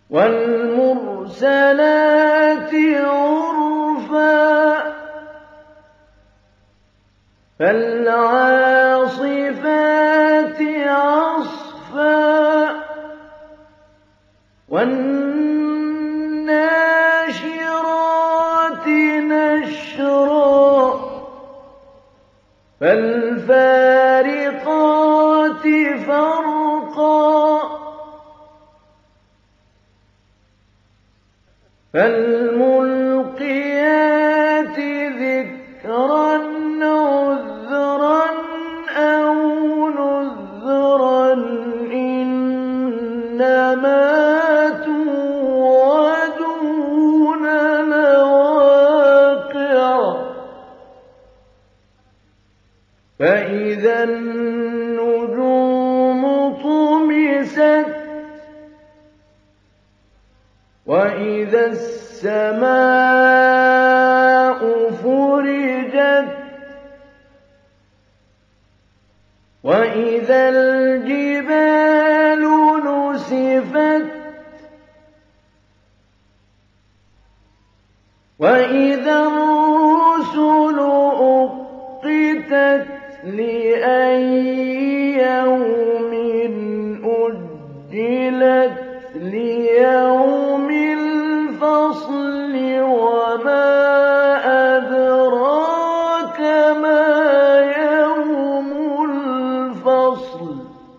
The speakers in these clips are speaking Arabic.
وَالْمُرْسَلَاتِ عُرْفًا فَالْعَاصِفَاتِ عَصْفًا وَالنَّاشِرَاتِ نَشْرًا فَالْفَارِقَاتِ فَرْقًا فَالْمُلْقِيَاتِ ذِكْرًا عُذْرًا أَوْ نُذْرًا إِنَّمَا تُوعَدُونَ لَوَاقِعٌ فَإِذَا النُّجُومُ طُمِسَتْ وَإِذَا السَّمَاءُ فُرِجَتْ وَإِذَا الْجِبَالُ نُسِفَتْ وَإِذَا الرُّسُلُ أُقِّتَتْ لِأَيِّ يَوْمٍ أُجِّلَتْ لِيَوْمِ الْفَصْلِ وَمَا أَدْرَاكَ مَا يَوْمُ الْفَصْلِ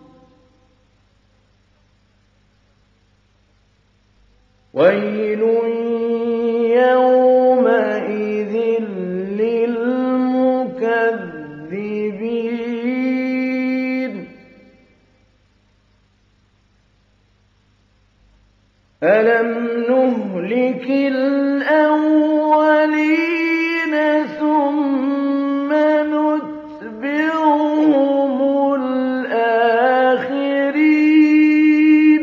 وَيْلٌ يَوْمَئِذٍ لِّلْمُكَذِّبِينَ أَلَمْ نُهْلِكِ الْأَوَّلِينَ ثُمَّ نُتْبِعُهُمُ الْآخِرِينَ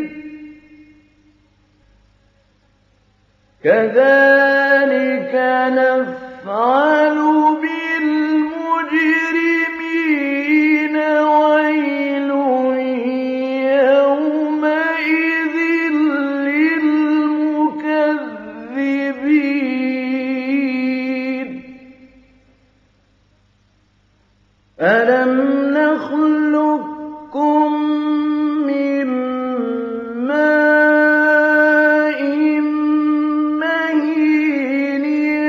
كَذَٰلِكَ نَفْعَلُ بِالْمُجْرِمِينَ وَيْلٌ يَوْمَئِذٍ لِّلْمُكَذِّبِينَ أَلَمْ نَخْلُقكُّم مِّن مَّاءٍ مَّهِينٍ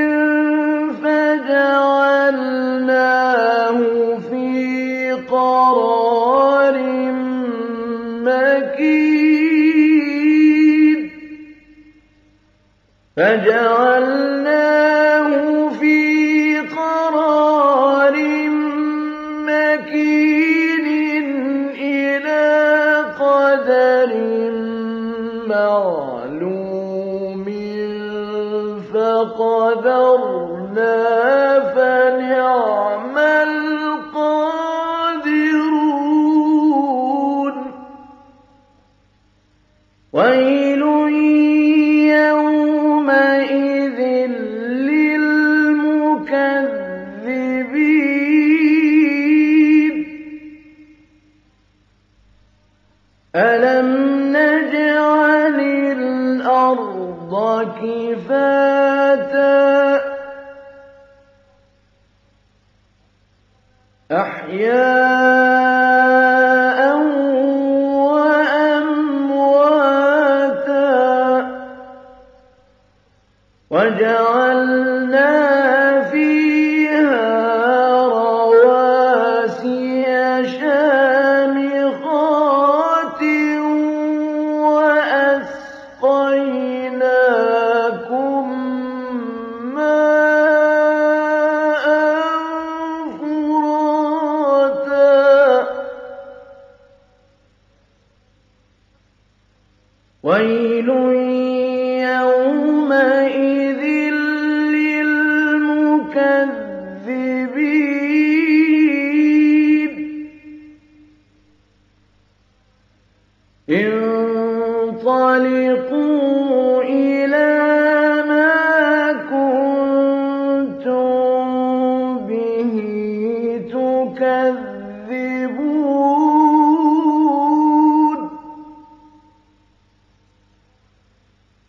فَجَعَلْنَاهُ فِي قَرَارٍ مَّكِينٍ إِلَىٰ قَدَرٍ مَّعْلُومٍ فَقَدَرْنَا فَنِعْمَ الْقَادِرُونَ وَيْلٌ يَوْمَئِذٍ لِّلْمُكَذِّبِينَ أَلَمْ نَجْعَلِ الْأَرْضَ كِفَاتًا أَحْيَاءً وَأَمْوَاتًا وَجَعَلْنَا فِيهَا رَوَاسِيَ شَامِخَاتٍ وَأَسْقَيْنَاكُم مَّاءً فُرَاتًا وَيْلٌ يَوْمَئِذٍ لِّلْمُكَذِّبِينَ انطَلِقُوا إِلَىٰ مَا كُنتُم بِهِ تُكَذِّبُونَ. تُكَذِّبُونَ.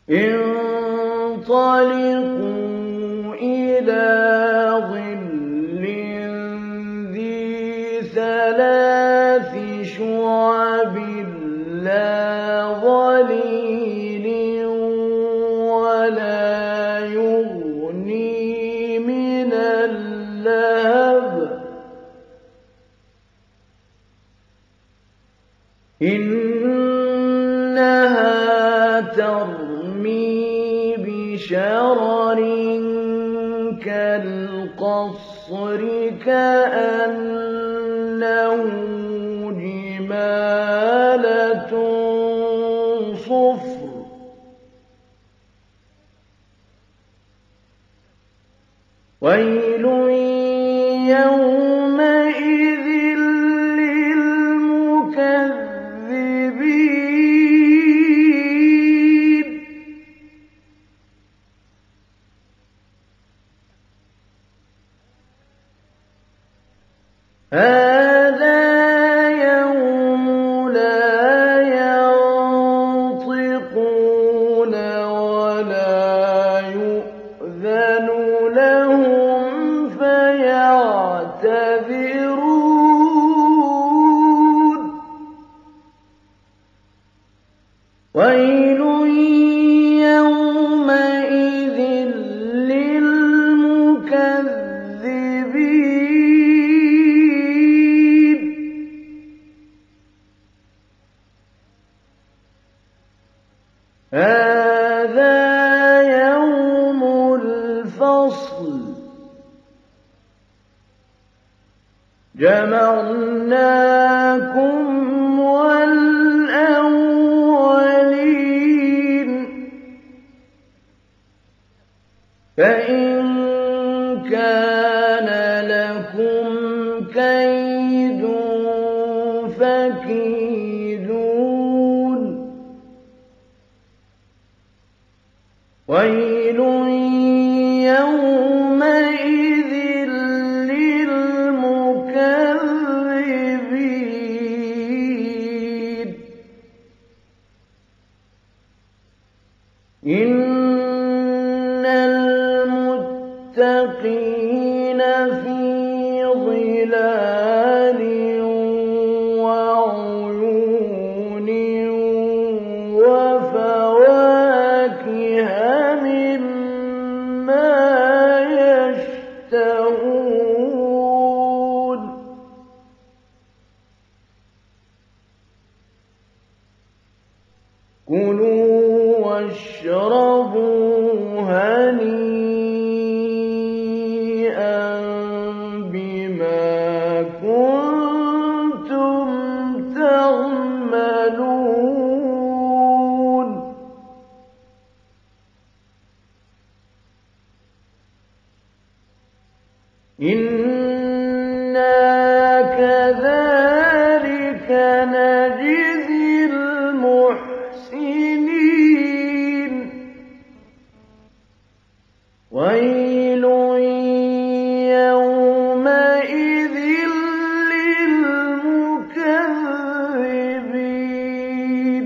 انطلقوا إلى ظل ذي ثلاث شعب لا ظليل ولا يغني من اللهب إنها ترمي بشرر كالقصر كأنه جمالة صفر ويل يومئذ للمكذبين هذا يوم لا ينطقون ولا يؤذن لهم فيعتذرون ويل يومئذ للمكذبين هذا يوم الفصل جمعناكم والأولين فإن كان لكم كيد فكيدون ويل يومئذ للمكذبين إن المتقين في ظلال وعيون وفواكه مما يشتهون كلوا واشربوا هنيئا بما كنتم تعملون إنا كذلك نجزي المحسنين ويل يومئذ للمكذبين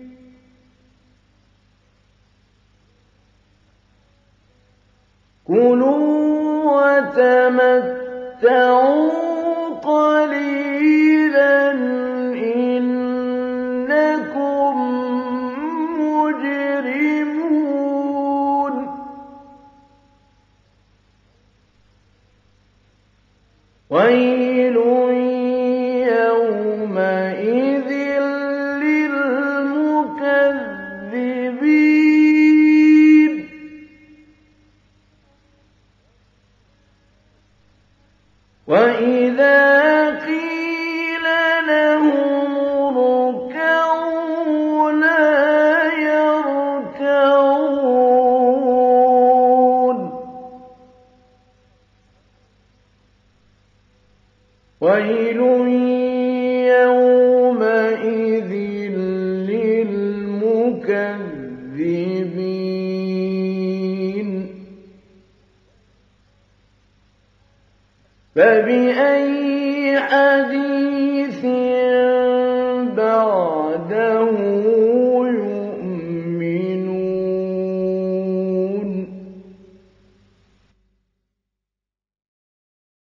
كلوا وتمتعوا قليلا إنكم مجرمون ويل يومئذ للمكذبين وإذا قيل لهم اركعوا لا يركعون ويل يومئذ للمكذبين فبأي حديث